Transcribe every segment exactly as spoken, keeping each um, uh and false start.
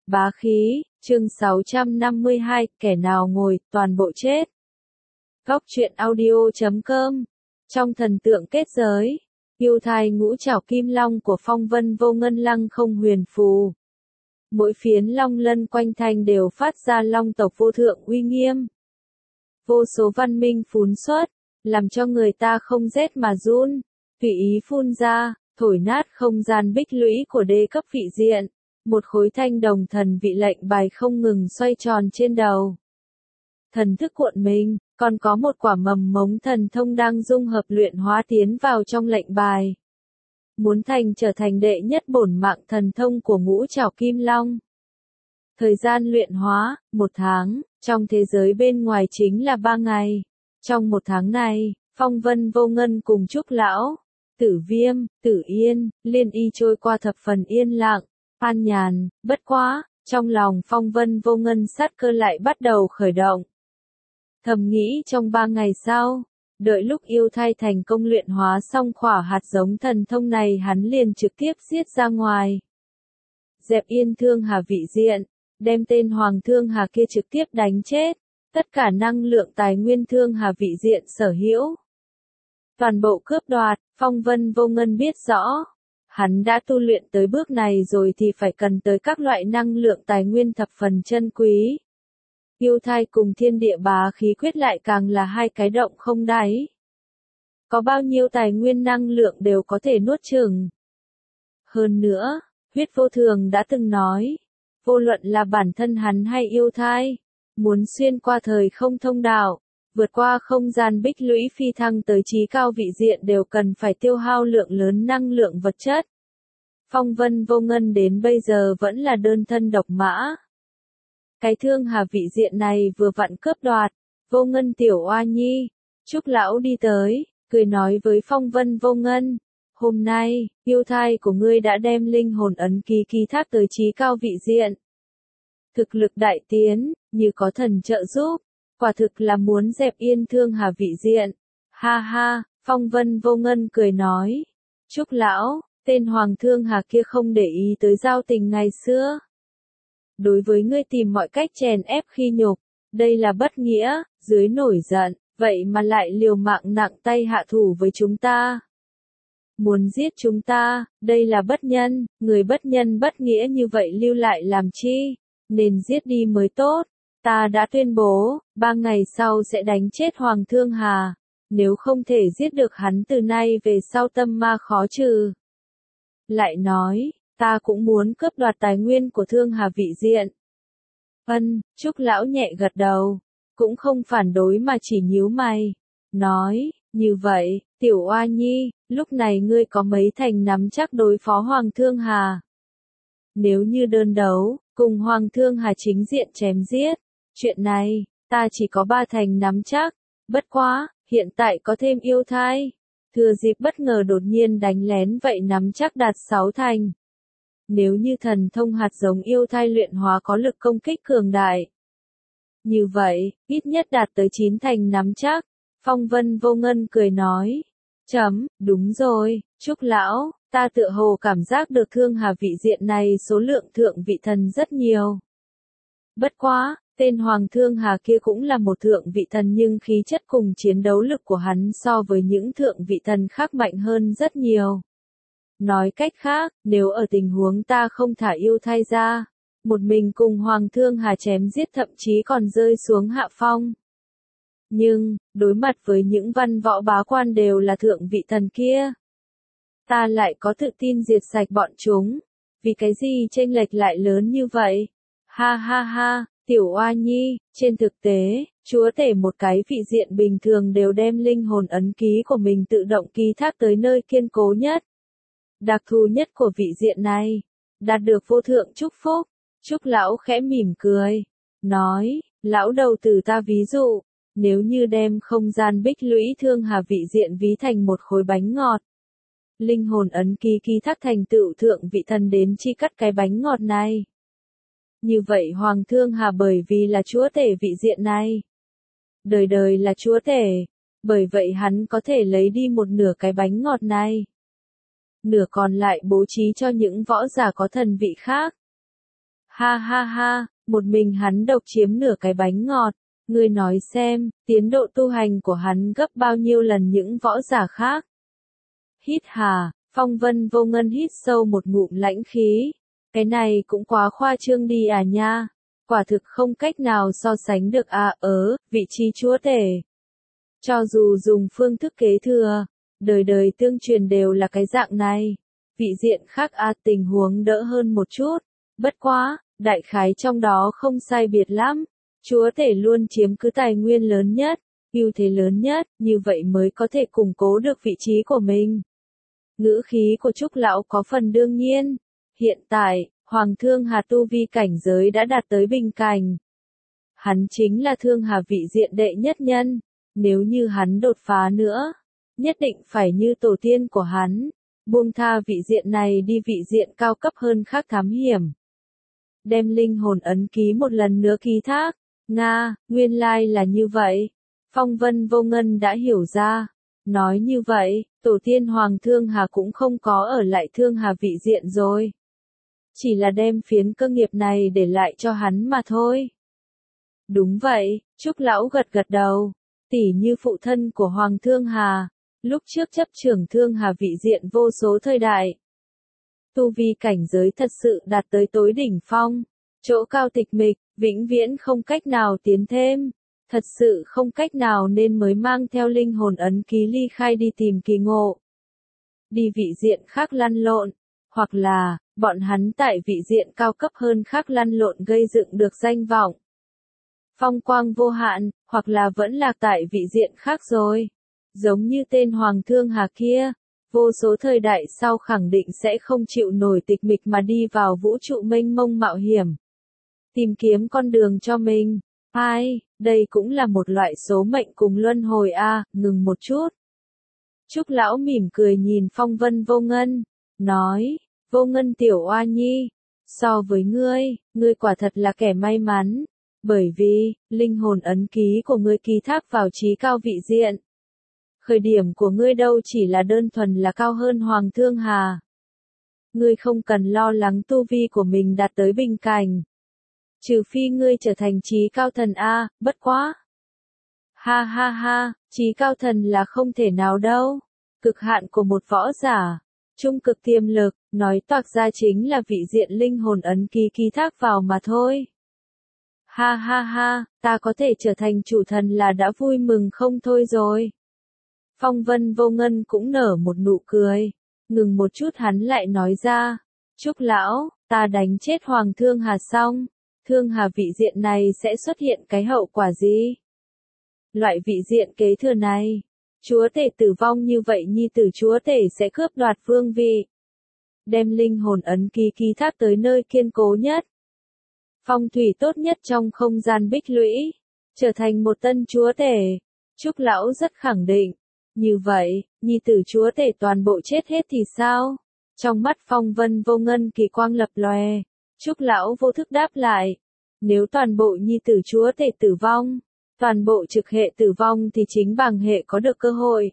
Bá khí, chương sáu trăm năm mươi hai, kẻ nào ngồi, toàn bộ chết. Góc truyện audio chấm com. Trong thần tượng kết giới, yêu thai ngũ trảo kim long của phong vân vô ngân lăng không huyền phù. Mỗi phiến long lân quanh thanh đều phát ra long tộc vô thượng uy nghiêm. Vô số văn minh phún xuất, làm cho người ta không rét mà run, tùy ý phun ra, thổi nát không gian bích lũy của đế cấp vị diện. Một khối thanh đồng thần vị lệnh bài không ngừng xoay tròn trên đầu. Thần thức cuộn mình, còn có một quả mầm mống thần thông đang dung hợp luyện hóa tiến vào trong lệnh bài. Muốn thành trở thành đệ nhất bổn mạng thần thông của ngũ trảo kim long. Thời gian luyện hóa, một tháng, trong thế giới bên ngoài chính là ba ngày. Trong một tháng này, phong vân vô ngân cùng Trúc Lão, Tử Viêm, Tử Yên, Liên Y trôi qua thập phần yên lặng. An nhàn, bất quá, trong lòng phong vân vô ngân sát cơ lại bắt đầu khởi động. Thầm nghĩ trong ba ngày sau, đợi lúc yêu thai thành công luyện hóa xong khỏa hạt giống thần thông này hắn liền trực tiếp giết ra ngoài. Dẹp yên thương hà vị diện, đem tên hoàng thương hà kia trực tiếp đánh chết, tất cả năng lượng tài nguyên thương hà vị diện sở hữu. Toàn bộ cướp đoạt, phong vân vô ngân biết rõ. Hắn đã tu luyện tới bước này rồi thì phải cần tới các loại năng lượng tài nguyên thập phần chân quý. Yêu thai cùng thiên địa bá khí quyết lại càng là hai cái động không đáy. Có bao nhiêu tài nguyên năng lượng đều có thể nuốt chửng. Hơn nữa, huyết vô thường đã từng nói, vô luận là bản thân hắn hay yêu thai, muốn xuyên qua thời không thông đạo, vượt qua không gian bích lũy phi thăng tới trí cao vị diện đều cần phải tiêu hao lượng lớn năng lượng vật chất. Phong vân vô ngân đến bây giờ vẫn là đơn thân độc mã. Cái thương hà vị diện này vừa vặn cướp đoạt, vô ngân tiểu oa nhi, Trúc Lão đi tới, cười nói với phong vân vô ngân, hôm nay, yêu thai của ngươi đã đem linh hồn ấn ký ký thác tới trí cao vị diện. Thực lực đại tiến, như có thần trợ giúp. Quả thực là muốn dẹp yên thương hà vị diện. Ha ha, phong vân vô ngân cười nói. Trúc Lão, tên hoàng thương hà kia không để ý tới giao tình ngày xưa. Đối với ngươi tìm mọi cách chèn ép khi nhục, đây là bất nghĩa, dưới nổi giận, vậy mà lại liều mạng nặng tay hạ thủ với chúng ta. Muốn giết chúng ta, đây là bất nhân, người bất nhân bất nghĩa như vậy lưu lại làm chi, nên giết đi mới tốt. Ta đã tuyên bố, ba ngày sau sẽ đánh chết Hoàng Thương Hà, nếu không thể giết được hắn từ nay về sau tâm ma khó trừ. Lại nói, ta cũng muốn cướp đoạt tài nguyên của Thương Hà vị diện. Ân, Trúc Lão nhẹ gật đầu, cũng không phản đối mà chỉ nhíu mày, nói, như vậy, tiểu oa nhi, lúc này ngươi có mấy thành nắm chắc đối phó Hoàng Thương Hà? Nếu như đơn đấu, cùng Hoàng Thương Hà chính diện chém giết. Chuyện này, ta chỉ có ba thành nắm chắc, bất quá, hiện tại có thêm yêu thai. Thừa dịp bất ngờ đột nhiên đánh lén vậy nắm chắc đạt sáu thành. Nếu như thần thông hạt giống yêu thai luyện hóa có lực công kích cường đại. Như vậy, ít nhất đạt tới chín thành nắm chắc. Phong vân vô ngân cười nói. Chấm, đúng rồi, Trúc Lão, ta tựa hồ cảm giác được thương hà vị diện này số lượng thượng vị thần rất nhiều. Bất quá. Tên Hoàng Thương Hà kia cũng là một thượng vị thần nhưng khí chất cùng chiến đấu lực của hắn so với những thượng vị thần khác mạnh hơn rất nhiều. Nói cách khác, nếu ở tình huống ta không thả yêu thai ra, một mình cùng Hoàng Thương Hà chém giết thậm chí còn rơi xuống hạ phong. Nhưng, đối mặt với những văn võ bá quan đều là thượng vị thần kia, ta lại có tự tin diệt sạch bọn chúng. Vì cái gì chênh lệch lại lớn như vậy? Ha ha ha. Tiểu oa nhi, trên thực tế, chúa tể một cái vị diện bình thường đều đem linh hồn ấn ký của mình tự động ký thác tới nơi kiên cố nhất. Đặc thù nhất của vị diện này, đạt được vô thượng chúc phúc. Trúc Lão khẽ mỉm cười, nói, lão đầu tử ta ví dụ, nếu như đem không gian bích lũy thương hà vị diện ví thành một khối bánh ngọt. Linh hồn ấn ký ký thác thành tựu thượng vị thần đến chi cắt cái bánh ngọt này. Như vậy Hoàng Thương Hà bởi vì là chúa tể vị diện này. Đời đời là chúa tể, bởi vậy hắn có thể lấy đi một nửa cái bánh ngọt này. Nửa còn lại bố trí cho những võ giả có thần vị khác. Ha ha ha, một mình hắn độc chiếm nửa cái bánh ngọt, ngươi nói xem, tiến độ tu hành của hắn gấp bao nhiêu lần những võ giả khác. Hít hà, Phong Vân Vô Ngân hít sâu một ngụm lãnh khí, cái này cũng quá khoa trương đi à nha, quả thực không cách nào so sánh được à ớ, vị trí chúa tể. Cho dù dùng phương thức kế thừa, đời đời tương truyền đều là cái dạng này, vị diện khác à tình huống đỡ hơn một chút, bất quá, đại khái trong đó không sai biệt lắm, chúa tể luôn chiếm cứ tài nguyên lớn nhất, ưu thế lớn nhất, như vậy mới có thể củng cố được vị trí của mình. Ngữ khí của Trúc Lão có phần đương nhiên, hiện tại, Hoàng Thương Hà tu vi cảnh giới đã đạt tới bình cảnh. Hắn chính là Thương Hà vị diện đệ nhất nhân, nếu như hắn đột phá nữa, nhất định phải như tổ tiên của hắn, buông tha vị diện này đi vị diện cao cấp hơn khác thám hiểm. Đem linh hồn ấn ký một lần nữa ký thác, Nga, nguyên lai là như vậy. Phong Vân Vô Ngân đã hiểu ra, nói như vậy, tổ tiên Hoàng Thương Hà cũng không có ở lại Thương Hà vị diện rồi. Chỉ là đem phiến cơ nghiệp này để lại cho hắn mà thôi. Đúng vậy, Trúc Lão gật gật đầu, tỉ như phụ thân của Hoàng Thương Hà, lúc trước chấp trưởng Thương Hà vị diện vô số thời đại. Tu vi cảnh giới thật sự đạt tới tối đỉnh phong, chỗ cao tịch mịch, vĩnh viễn không cách nào tiến thêm, thật sự không cách nào nên mới mang theo linh hồn ấn ký ly khai đi tìm kỳ ngộ. Đi vị diện khác lăn lộn, hoặc là, bọn hắn tại vị diện cao cấp hơn khác lăn lộn gây dựng được danh vọng. Phong quang vô hạn, hoặc là vẫn lạc tại vị diện khác rồi. Giống như tên Hoàng Thương Hà kia, vô số thời đại sau khẳng định sẽ không chịu nổi tịch mịch mà đi vào vũ trụ mênh mông mạo hiểm. Tìm kiếm con đường cho mình. Ai, đây cũng là một loại số mệnh cùng luân hồi a, à, ngừng một chút. Trúc Lão mỉm cười nhìn Phong Vân Vô Ngân, nói, Vô Ngân tiểu oa nhi, so với ngươi, ngươi quả thật là kẻ may mắn, bởi vì, linh hồn ấn ký của ngươi ký thác vào trí cao vị diện. Khởi điểm của ngươi đâu chỉ là đơn thuần là cao hơn Hoàng Thương Hà. Ngươi không cần lo lắng tu vi của mình đạt tới bình cảnh. Trừ phi ngươi trở thành trí cao thần A, bất quá. Ha ha ha, trí cao thần là không thể nào đâu. Cực hạn của một võ giả, trung cực tiềm lực, nói toạc ra chính là vị diện linh hồn ấn ký ký thác vào mà thôi. Ha ha ha, ta có thể trở thành chủ thần là đã vui mừng không thôi rồi. Phong Vân Vô Ngân cũng nở một nụ cười, ngừng một chút hắn lại nói ra, Trúc Lão, ta đánh chết Hoàng Thương Hà xong, Thương Hà vị diện này sẽ xuất hiện cái hậu quả gì? Loại vị diện kế thừa này, chúa tể tử vong như vậy nhi tử chúa tể sẽ cướp đoạt vương vị. Đem linh hồn ấn ký ký thác tới nơi kiên cố nhất. Phong thủy tốt nhất trong không gian bích lũy, trở thành một tân chúa tể. Trúc Lão rất khẳng định. Như vậy, nhi tử chúa tể toàn bộ chết hết thì sao? Trong mắt Phong Vân Vô Ngân kỳ quang lập lòe, Trúc Lão vô thức đáp lại. Nếu toàn bộ nhi tử chúa tể tử vong, toàn bộ trực hệ tử vong thì chính bàng hệ có được cơ hội.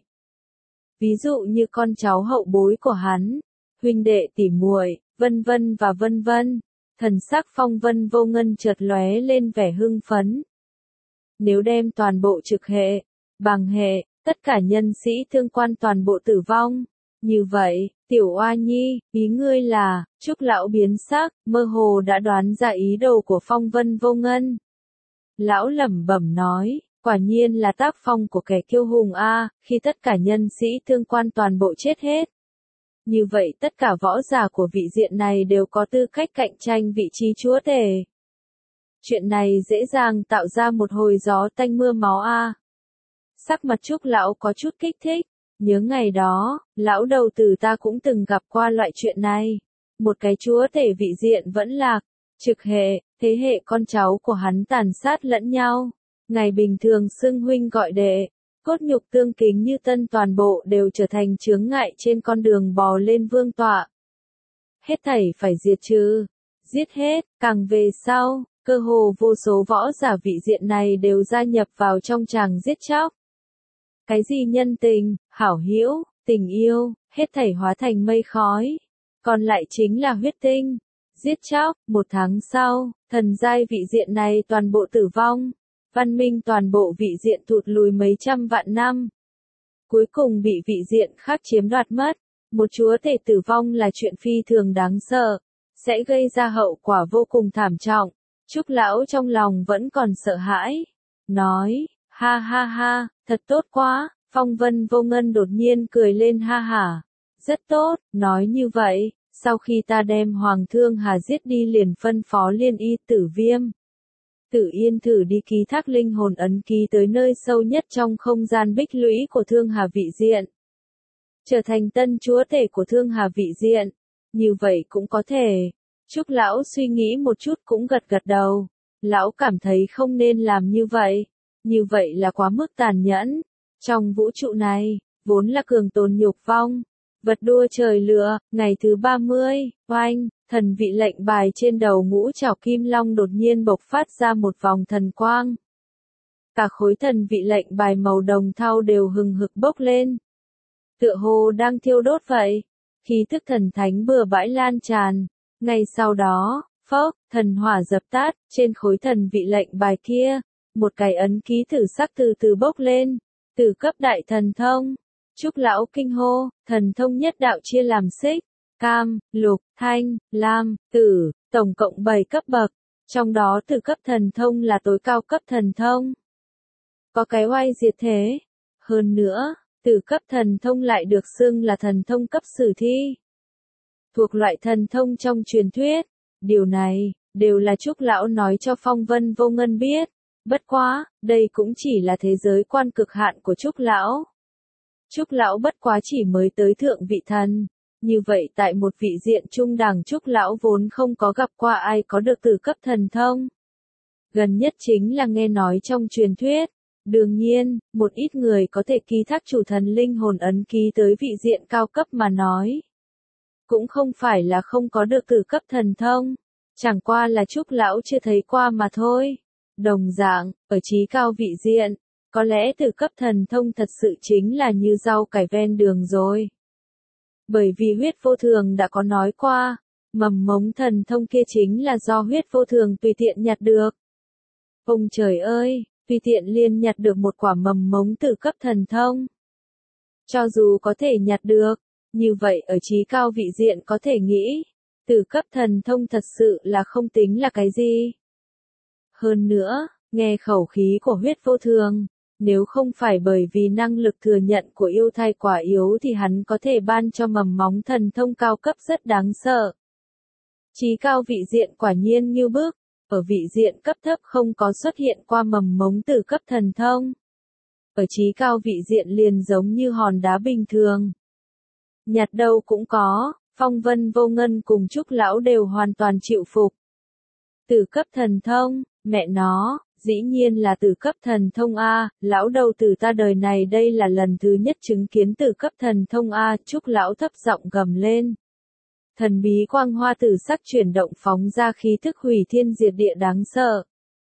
Ví dụ như con cháu hậu bối của hắn, huynh đệ tỉ muội, vân vân và vân vân. Thần sắc Phong Vân Vô Ngân chợt lóe lên vẻ hưng phấn. Nếu đem toàn bộ trực hệ, bàng hệ, tất cả nhân sĩ thương quan toàn bộ tử vong. Như vậy, tiểu oa nhi, ý ngươi là, Trúc Lão biến sắc, mơ hồ đã đoán ra ý đồ của Phong Vân Vô Ngân. Lão lẩm bẩm nói, quả nhiên là tác phong của kẻ kiêu hùng a, khi tất cả nhân sĩ thương quan toàn bộ chết hết. Như vậy tất cả võ giả của vị diện này đều có tư cách cạnh tranh vị trí chúa tể. Chuyện này dễ dàng tạo ra một hồi gió tanh mưa máu a. Sắc mặt Trúc Lão có chút kích thích, nhớ ngày đó, lão đầu tử ta cũng từng gặp qua loại chuyện này. Một cái chúa tể vị diện vẫn lạc, trực hệ, thế hệ con cháu của hắn tàn sát lẫn nhau. Ngày bình thường xưng huynh gọi đệ, cốt nhục tương kính như tân toàn bộ đều trở thành chướng ngại trên con đường bò lên vương tọa. Hết thảy phải diệt trừ, giết hết, càng về sau, cơ hồ vô số võ giả vị diện này đều gia nhập vào trong tràng giết chóc. Cái gì nhân tình, hảo hữu, tình yêu, hết thảy hóa thành mây khói. Còn lại chính là huyết tinh. Giết chóc, một tháng sau, thần giai vị diện này toàn bộ tử vong. Văn minh toàn bộ vị diện thụt lùi mấy trăm vạn năm. Cuối cùng bị vị diện khác chiếm đoạt mất. Một chúa tể tử vong là chuyện phi thường đáng sợ, sẽ gây ra hậu quả vô cùng thảm trọng. Trúc lão trong lòng vẫn còn sợ hãi. Nói, ha ha ha, thật tốt quá. Phong Vân Vô Ngân đột nhiên cười lên ha hả. Rất tốt, nói như vậy, sau khi ta đem Hoàng Thương Hà giết đi liền phân phó Liên Y Tử Viêm. Tử Yên thử đi ký thác linh hồn ấn ký tới nơi sâu nhất trong không gian bích lũy của Thương Hà vị diện. Trở thành tân chúa tể của Thương Hà vị diện. Như vậy cũng có thể. Trúc lão suy nghĩ một chút cũng gật gật đầu. Lão cảm thấy không nên làm như vậy. Như vậy là quá mức tàn nhẫn. Trong vũ trụ này, vốn là cường tồn nhục vong. Vật đua trời lửa, ngày thứ ba mươi, oanh, thần vị lệnh bài trên đầu ngũ trảo kim long đột nhiên bộc phát ra một vòng thần quang. Cả khối thần vị lệnh bài màu đồng thau đều hừng hực bốc lên. Tựa hồ đang thiêu đốt vậy. Khí tức thần thánh bừa bãi lan tràn. Ngay sau đó, phốc, thần hỏa dập tắt, trên khối thần vị lệnh bài kia, một cái ấn ký thử sắc từ từ bốc lên. Từ cấp đại thần thông. Trúc lão kinh hô, thần thông nhất đạo chia làm xích, cam, lục, thanh, lam, tử, tổng cộng bảy cấp bậc, trong đó từ cấp thần thông là tối cao cấp thần thông. Có cái oai diệt thế. Hơn nữa, từ cấp thần thông lại được xưng là thần thông cấp sử thi. Thuộc loại thần thông trong truyền thuyết. Điều này, đều là Trúc lão nói cho Phong Vân Vô Ngân biết. Bất quá, đây cũng chỉ là thế giới quan cực hạn của Trúc lão. Trúc lão bất quá chỉ mới tới thượng vị thần. Như vậy tại một vị diện trung đẳng Trúc lão vốn không có gặp qua ai có được từ cấp thần thông. Gần nhất chính là nghe nói trong truyền thuyết. Đương nhiên, một ít người có thể ký thác chủ thần linh hồn ấn ký tới vị diện cao cấp mà nói. Cũng không phải là không có được từ cấp thần thông. Chẳng qua là Trúc lão chưa thấy qua mà thôi. Đồng dạng, ở trí cao vị diện, có lẽ từ cấp thần thông thật sự chính là như rau cải ven đường rồi. Bởi vì huyết vô thường đã có nói qua, mầm mống thần thông kia chính là do huyết vô thường tùy tiện nhặt được. Ông trời ơi, tùy tiện liền nhặt được một quả mầm mống từ cấp thần thông. Cho dù có thể nhặt được, như vậy ở trí cao vị diện có thể nghĩ, từ cấp thần thông thật sự là không tính là cái gì. Hơn nữa, nghe khẩu khí của huyết vô thường, nếu không phải bởi vì năng lực thừa nhận của yêu thai quả yếu thì hắn có thể ban cho mầm móng thần thông cao cấp rất đáng sợ. Chí cao vị diện quả nhiên như bước, ở vị diện cấp thấp không có xuất hiện qua mầm mống từ cấp thần thông. Ở chí cao vị diện liền giống như hòn đá bình thường. Nhặt đâu cũng có, Phong Vân Vô Ngân cùng Trúc lão đều hoàn toàn chịu phục. Từ cấp thần thông, mẹ nó, dĩ nhiên là từ cấp thần thông A, lão đầu tử ta đời này đây là lần thứ nhất chứng kiến từ cấp thần thông A, Trúc lão thấp giọng gầm lên. Thần bí quang hoa tử sắc chuyển động phóng ra khí thức hủy thiên diệt địa đáng sợ.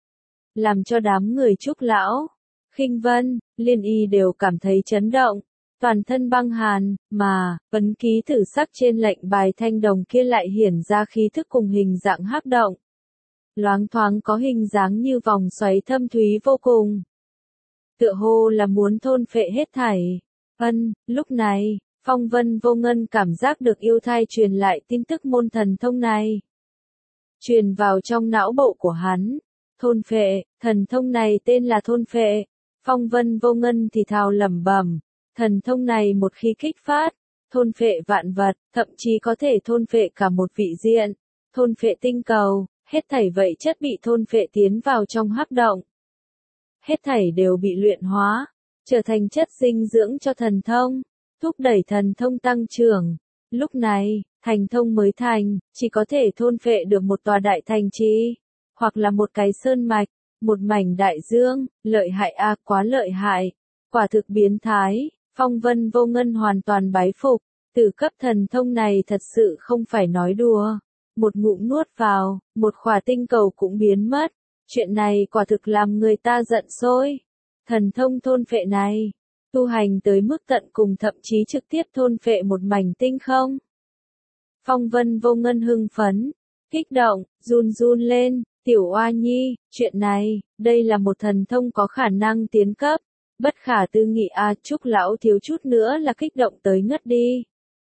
Làm cho đám người Trúc lão, Khinh Vân, Liên Y đều cảm thấy chấn động, toàn thân băng hàn, mà, ấn ký tử sắc trên lệnh bài thanh đồng kia lại hiển ra khí thức cùng hình dạng hắc động. Loáng thoáng có hình dáng như vòng xoáy thâm thúy vô cùng. Tựa hồ là muốn thôn phệ hết thảy. Ân, lúc này, Phong Vân Vô Ngân cảm giác được yêu thai truyền lại tin tức môn thần thông này. Truyền vào trong não bộ của hắn. Thôn phệ, thần thông này tên là thôn phệ. Phong Vân Vô Ngân thì thào lẩm bẩm, thần thông này một khi kích phát, thôn phệ vạn vật, thậm chí có thể thôn phệ cả một vị diện, thôn phệ tinh cầu. Hết thảy vậy chất bị thôn phệ tiến vào trong hắc động. Hết thảy đều bị luyện hóa, trở thành chất dinh dưỡng cho thần thông, thúc đẩy thần thông tăng trưởng. Lúc này, thành thông mới thành, chỉ có thể thôn phệ được một tòa đại thành trì, hoặc là một cái sơn mạch, một mảnh đại dương, lợi hại a à, quá lợi hại, quả thực biến thái. Phong Vân Vô Ngân hoàn toàn bái phục, từ cấp thần thông này thật sự không phải nói đùa. Một ngụm nuốt vào, một khỏa tinh cầu cũng biến mất. Chuyện này quả thực làm người ta giận sôi. Thần thông thôn phệ này, tu hành tới mức tận cùng thậm chí trực tiếp thôn phệ một mảnh tinh không. Phong Vân Vô Ngân hưng phấn, kích động, run run lên, tiểu oa nhi, chuyện này, đây là một thần thông có khả năng tiến cấp, bất khả tư nghị a. Trúc lão thiếu chút nữa là kích động tới ngất đi.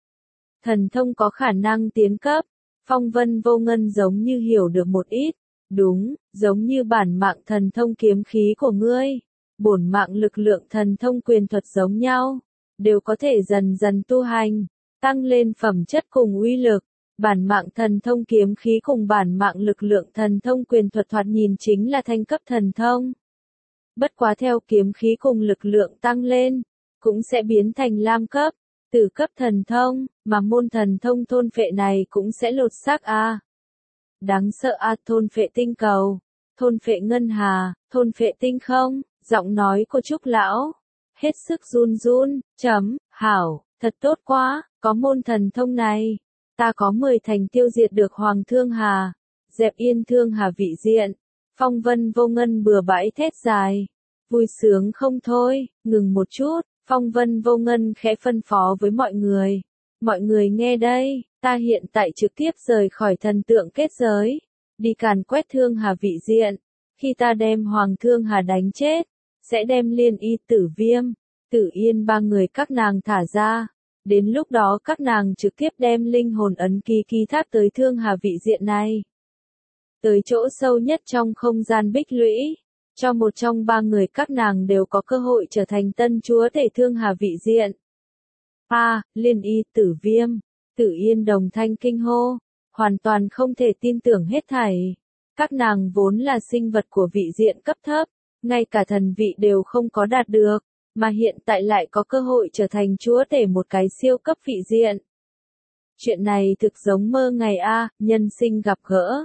Thần thông có khả năng tiến cấp, Phong Vân Vô Ngân giống như hiểu được một ít, đúng, giống như bản mạng thần thông kiếm khí của ngươi, bổn mạng lực lượng thần thông quyền thuật giống nhau, đều có thể dần dần tu hành, tăng lên phẩm chất cùng uy lực. Bản mạng thần thông kiếm khí cùng bản mạng lực lượng thần thông quyền thuật thoạt nhìn chính là thanh cấp thần thông. Bất quá theo kiếm khí cùng lực lượng tăng lên, cũng sẽ biến thành lam cấp, tử cấp thần thông, mà môn thần thông thôn phệ này cũng sẽ lột xác a. Đáng sợ a, thôn phệ tinh cầu, thôn phệ ngân hà, thôn phệ tinh không, giọng nói của Trúc lão hết sức run run, chấm, hảo, thật tốt quá, có môn thần thông này. Ta có mười thành tiêu diệt được Hoàng Thương Hà, dẹp yên Thương Hà vị diện. Phong Vân Vô Ngân bừa bãi thét dài, vui sướng không thôi. Ngừng một chút, Phong Vân Vô Ngân khẽ phân phó với mọi người. Mọi người nghe đây, ta hiện tại trực tiếp rời khỏi thần tượng kết giới, đi càn quét Thương Hà vị diện. Khi ta đem Hoàng Thương Hà đánh chết, sẽ đem Liên Y, Tử Viêm, Tử Yên ba người các nàng thả ra. Đến lúc đó các nàng trực tiếp đem linh hồn ấn ký ký thác tới Thương Hà vị diện này. Tới chỗ sâu nhất trong không gian bích lũy, cho một trong ba người các nàng đều có cơ hội trở thành tân chúa tể Thương Hà vị diện. A, à, Liên Y, Tử Viêm, Tử Yên đồng thanh kinh hô, hoàn toàn không thể tin tưởng hết thảy. Các nàng vốn là sinh vật của vị diện cấp thấp, ngay cả thần vị đều không có đạt được. Mà hiện tại lại có cơ hội trở thành chúa tể một cái siêu cấp vị diện. Chuyện này thực giống mơ ngày a, nhân sinh gặp gỡ.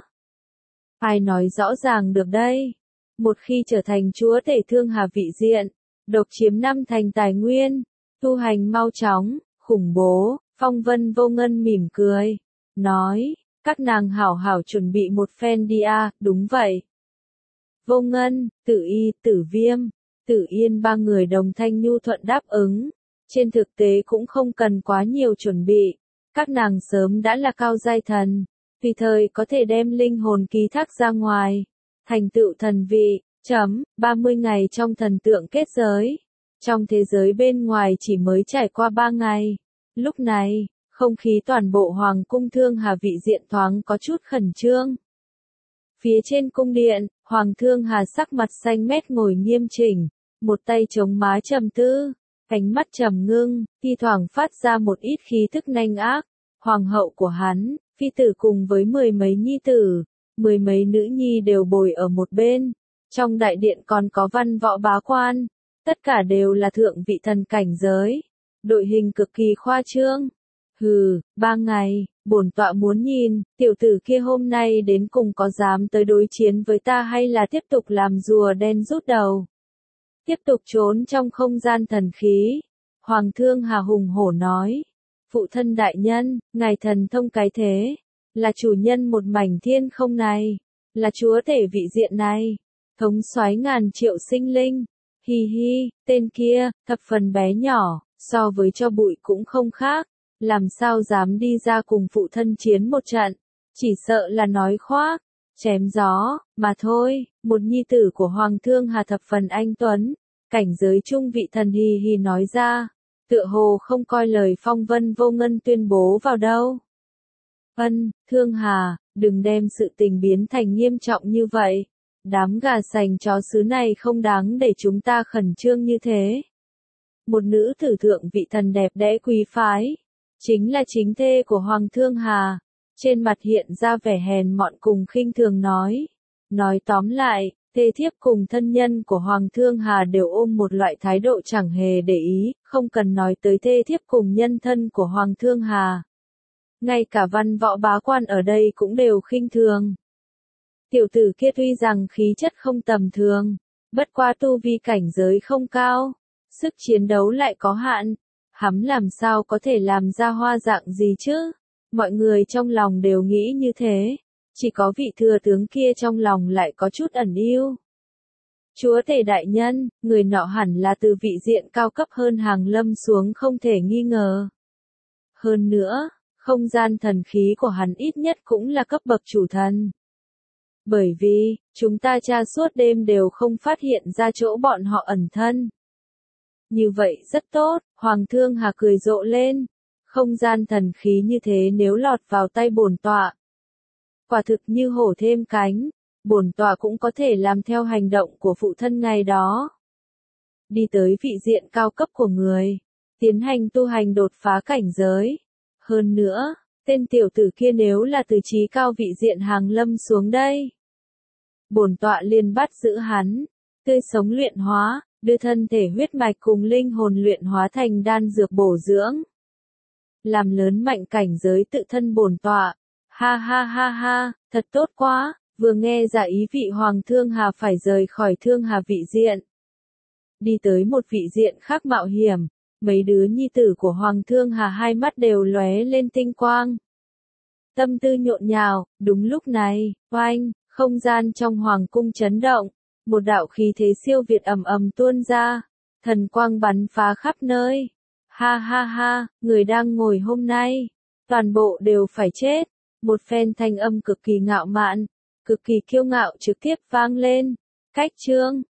Ai nói rõ ràng được đây? Một khi trở thành chúa tể Thương Hà vị diện, độc chiếm năm thành tài nguyên, tu hành mau chóng, khủng bố. Phong Vân Vô Ngân mỉm cười, nói, các nàng hảo hảo chuẩn bị một phen đi a, đúng vậy. Vô Ngân, Tử Y, Tử Viêm, Tử Yên ba người đồng thanh nhu thuận đáp ứng, trên thực tế cũng không cần quá nhiều chuẩn bị, các nàng sớm đã là cao giai thần, tùy thời có thể đem linh hồn ký thác ra ngoài, thành tựu thần vị, chấm, ba mươi ngày trong thần tượng kết giới, trong thế giới bên ngoài chỉ mới trải qua ba ngày, lúc này, không khí toàn bộ Hoàng cung Thương Hà vị diện thoáng có chút khẩn trương. Phía trên cung điện, Hoàng Thương Hà sắc mặt xanh mét ngồi nghiêm chỉnh, một tay chống má trầm tư, ánh mắt trầm ngưng, thi thoảng phát ra một ít khí thức nanh ác. Hoàng hậu của hắn, phi tử cùng với mười mấy nhi tử, mười mấy nữ nhi đều bồi ở một bên. Trong đại điện còn có văn võ bá quan, tất cả đều là thượng vị thần cảnh giới. Đội hình cực kỳ khoa trương. Hừ, ba ngày, bổn tọa muốn nhìn, tiểu tử kia hôm nay đến cùng có dám tới đối chiến với ta hay là tiếp tục làm rùa đen rút đầu. Tiếp tục trốn trong không gian thần khí. Hoàng Thương Hà hùng hổ nói. Phụ thân đại nhân, ngài thần thông cái thế, là chủ nhân một mảnh thiên không này, là chúa tể vị diện này, thống soái ngàn triệu sinh linh. Hi hi, tên kia, thập phần bé nhỏ, so với cho bụi cũng không khác, làm sao dám đi ra cùng phụ thân chiến một trận, chỉ sợ là nói khoác, chém gió, mà thôi. Một nhi tử của Hoàng Thương Hà thập phần anh tuấn, cảnh giới trung vị thần hi hi nói ra, tựa hồ không coi lời Phong Vân Vô Ngân tuyên bố vào đâu. Ân, Thương Hà, đừng đem sự tình biến thành nghiêm trọng như vậy. Đám gà sành chó xứ này không đáng để chúng ta khẩn trương như thế. Một nữ tử thượng vị thần đẹp đẽ quý phái, chính là chính thê của Hoàng Thương Hà, trên mặt hiện ra vẻ hèn mọn cùng khinh thường nói. Nói tóm lại, thê thiếp cùng thân nhân của Hoàng Thương Hà đều ôm một loại thái độ chẳng hề để ý, không cần nói tới thê thiếp cùng nhân thân của Hoàng Thương Hà. Ngay cả văn võ bá quan ở đây cũng đều khinh thường. Tiểu tử kia tuy rằng khí chất không tầm thường, bất qua tu vi cảnh giới không cao, sức chiến đấu lại có hạn, hắn làm sao có thể làm ra hoa dạng gì chứ? Mọi người trong lòng đều nghĩ như thế, chỉ có vị thừa tướng kia trong lòng lại có chút ẩn yêu. Chúa tể đại nhân, người nọ hẳn là từ vị diện cao cấp hơn hàng lâm xuống không thể nghi ngờ. Hơn nữa, Không gian thần khí của hắn ít nhất cũng là cấp bậc chủ thần. Bởi vì, chúng ta tra suốt đêm đều không phát hiện ra chỗ bọn họ ẩn thân. Như vậy rất tốt, Hoàng Thương Hà cười rộ lên. Không gian thần khí như thế nếu lọt vào tay bổn tọa, quả thực như hổ thêm cánh, bổn tọa cũng có thể làm theo hành động của phụ thân ngày đó. Đi tới vị diện cao cấp của người, tiến hành tu hành đột phá cảnh giới. Hơn nữa, tên tiểu tử kia nếu là từ trí cao vị diện hàng lâm xuống đây, bổn tọa liền bắt giữ hắn, tươi sống luyện hóa, đưa thân thể huyết mạch cùng linh hồn luyện hóa thành đan dược bổ dưỡng. Làm lớn mạnh cảnh giới tự thân bổn tọa. Ha ha ha ha, thật tốt quá, vừa nghe ra ý vị Hoàng Thương Hà phải rời khỏi Thương Hà vị diện. Đi tới một vị diện khác mạo hiểm, mấy đứa nhi tử của Hoàng Thương Hà hai mắt đều lóe lên tinh quang. Tâm tư nhộn nhào, đúng lúc này, oanh, không gian trong Hoàng cung chấn động, một đạo khí thế siêu việt ầm ầm tuôn ra, thần quang bắn phá khắp nơi. Ha ha ha, người đang ngồi hôm nay, toàn bộ đều phải chết. Một phen thanh âm cực kỳ ngạo mạn, cực kỳ kiêu ngạo trực tiếp vang lên. Cách chương